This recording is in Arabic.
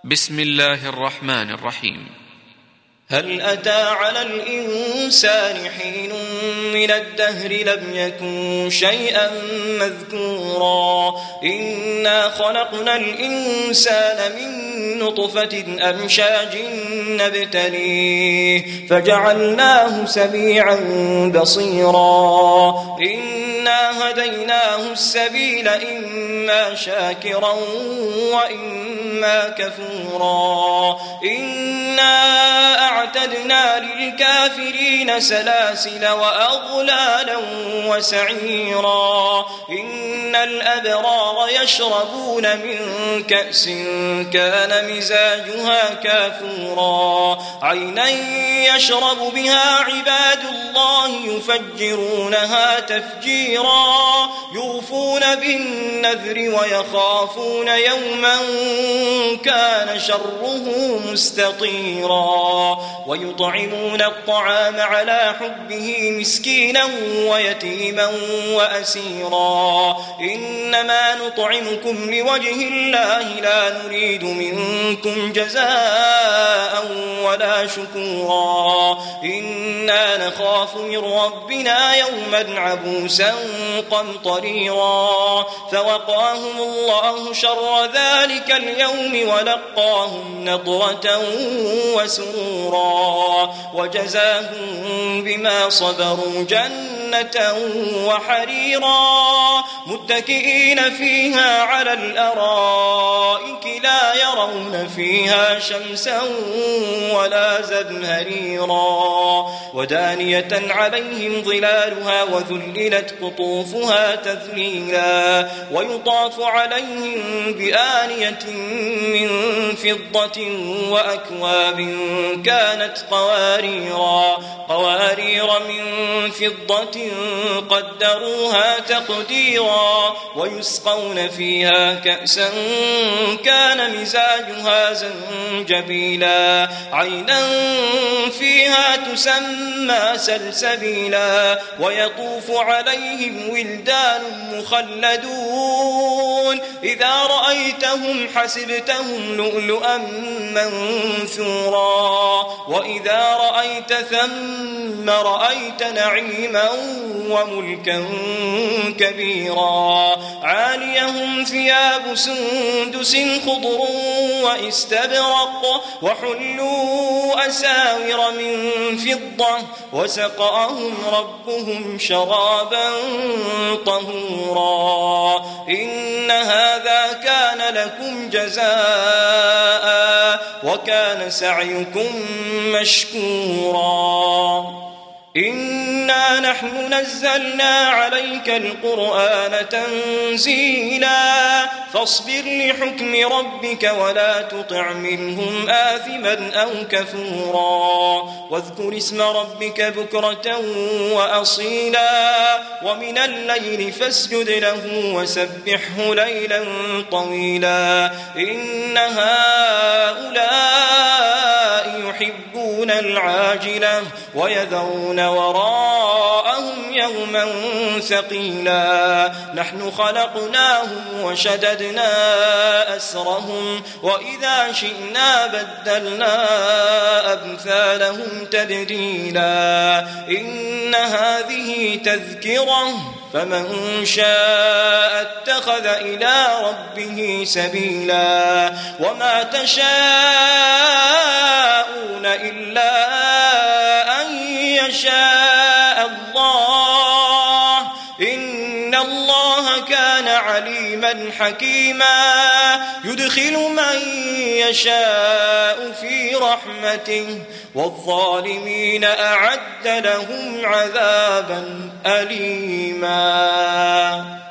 بسم الله الرحمن الرحيم. هل أتى على الإنسان حين من الدهر لم يكن شيئا مذكورا إنا خلقنا الإنسان من نطفة أمشاج نبتليه فجعلناه سميعا بصيرا إنا هديناه السبيل إما شاكرا وإما كفورا إنا أعتدنا للكافرين سلاسل وأغلالا وسعيرا إن الأبرار يشربون من كأس كان مزاجها كافورا عينا يشرب بها عباد الله يفجرونها تفجيرا يوفون بالنذر ويخافون يوما كان شره مستطيرا ويطعمون الطعام على حبه مسكينا ويتيما وأسيرا إنما نطعمكم لوجه الله لا نريد منكم جزاء ولا شكورا إنا نخاف من ربنا يوما عبوسا قمطريرا فوقاهم الله شر ذلك اليوم ولقاهم نضرة وسرورا وجزاهم بما صبروا جنة وحريرا متكئين فيها على الأرائك لا يرون فيها شمسا ولا زمهريرا ودانية عليهم ظلالها وذللت قطوفها تذليلا ويطاف عليهم بآنية من فضة وأكواب كانت قوارير من فضة قدروها تقديرا ويسقون فيها كأسا كان مزاجها زنجبيلا عينا فيها تسمى سلسبيلا ويطوف عليهم ولدان مخلدون إذا رأيتهم حسبتهم لؤلؤا منثورا وإذا رأيت ثم رأيت نعيما وملكا كبيرا عاليهم ثياب سندس خضر واستبرق وحلوا أساور من فضة وسقاهم ربهم شرابا طهورا إن هذا كان لكم جزاء وكان سعيكم مشكورا إنا نحن نزلنا عليك القرآن تنزيلا فاصبر لحكم ربك ولا تطع منهم آثما أو كفورا واذكر اسم ربك بكرة وأصيلا ومن الليل فاسجد له وسبحه ليلا طويلا إن هؤلاء يحبون العاجلة ويذرون وراءهم يوما ثقيلا نحن خلقناهم وشددنا أسرهم وإذا شئنا بدلنا أمثالهم تبديلا إن هذه تذكرة فمن شاء اتخذ إلى ربه سبيلا وما تشاءون إلا أن يشاء الله إن الله كان عليما حكيما يدخل من يشاء في رحمته والظالمين أعد لهم عذابا أليما.